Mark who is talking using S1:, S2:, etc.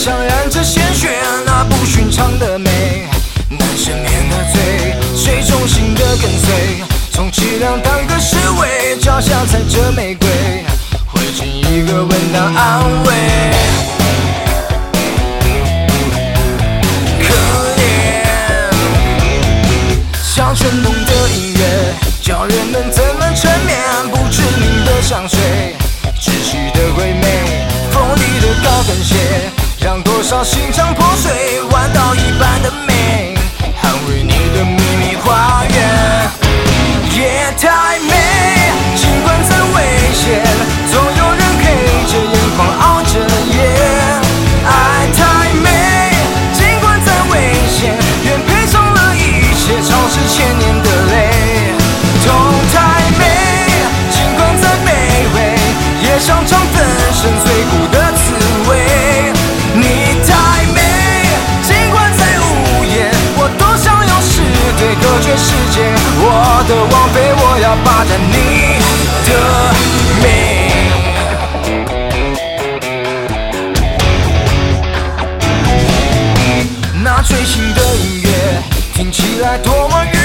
S1: 上染着鲜血，那不寻常的美，难赦免的罪，水中心的跟随，充其量当个侍卫，脚下踩着玫瑰，会尽一个吻当安慰。可怜，像春梦的音乐，叫人们怎么沉眠？不知名的香水，窒息的鬼魅，锋利的高跟鞋，让多少心肠破碎，弯刀一般的美，捍卫你的秘密花园。夜太美，尽管再危险，总有人黑着眼眶熬着夜。爱太美，尽管再危险，愿赔偿了一切，潮湿千年的泪。痛太美，尽管再卑微，也想尝粉身碎骨的滋味。你太美，尽管再无言，我多想用誓对隔绝世界。我的王妃，我要霸占你的美。那最新的音乐听起来多么